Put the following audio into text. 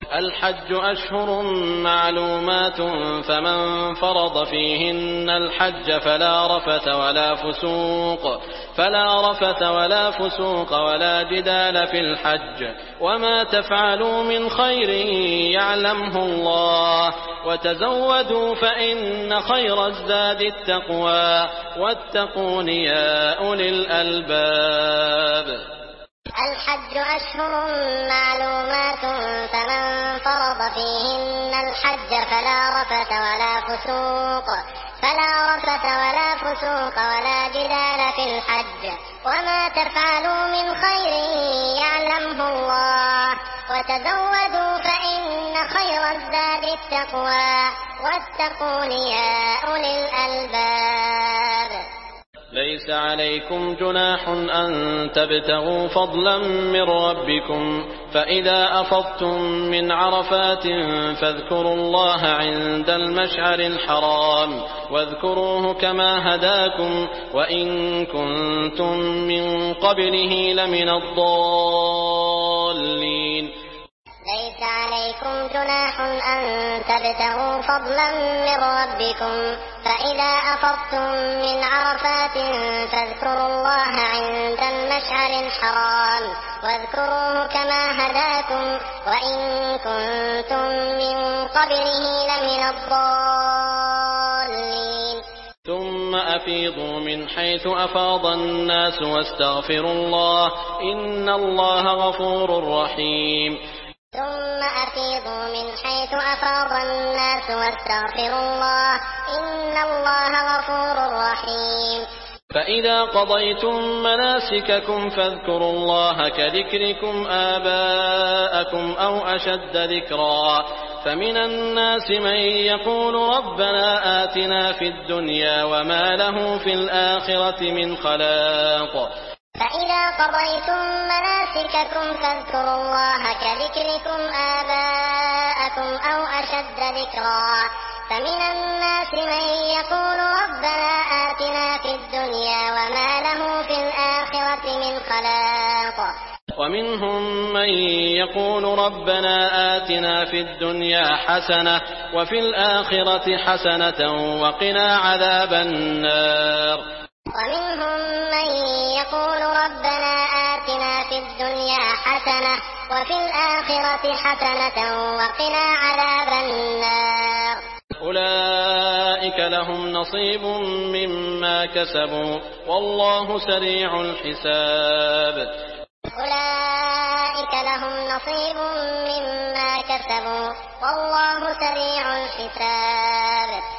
الحج أشهر معلومات فمن فرض فيهن الحج فلا رفث ولا فسوق ولا جدال في الحج وما تفعلوا من خير يعلمه الله وتزودوا فإن خير الزاد التقوى واتقون يا أولي الألباب. الحج أشهر معلومات فمن فرض فيهن الحج فلا رفث ولا فسوق ولا جدال في الحج وما تفعلوا من خير يعلمه الله وتزودوا فإن خير الزاد التقوى واتقون يا أولي الألباب. ليس عليكم جناح أن تبتغوا فضلا من ربكم فإذا أفضتم من عرفات فاذكروا الله عند المشعر الحرام واذكروه كما هداكم وإن كنتم من قبله لمن الضالين. ليس عليكم جناح أن تبتغوا فضلا من ربكم فإذا أفضتم من عرفات فاذكروا الله عند المشعر الحرام واذكروه كما هداكم وإن كنتم من قبله لمن الضالين. ثم أفيضوا من حيث أفاض الناس واستغفروا الله إن الله غفور رحيم. ثم أفيضوا من حيث أفاض الناس واستغفروا الله إن الله غفور رحيم. فإذا قضيتم مناسككم فاذكروا الله كذكركم آباءكم أو أشد ذكرا فمن الناس من يقول ربنا آتنا في الدنيا وما له في الآخرة من خلاق. فإذا قضيتم مناسككم فاذكروا الله كذكركم آباءكم أو أشد ذكرا فمن الناس من يقول ربنا آتنا في الدنيا وما له في الآخرة من خلاق. ومنهم من يقول ربنا آتنا في الدنيا حسنة وفي الآخرة حسنة وقنا عذاب النار. ومنهم من يقول ربنا آتنا في الدنيا حسنة وفي الآخرة حسنة وقنا عذاب النار. أولئك لهم نصيب مما كسبوا والله سريع الحساب. أولئك لهم نصيب مما كسبوا والله سريع الحساب.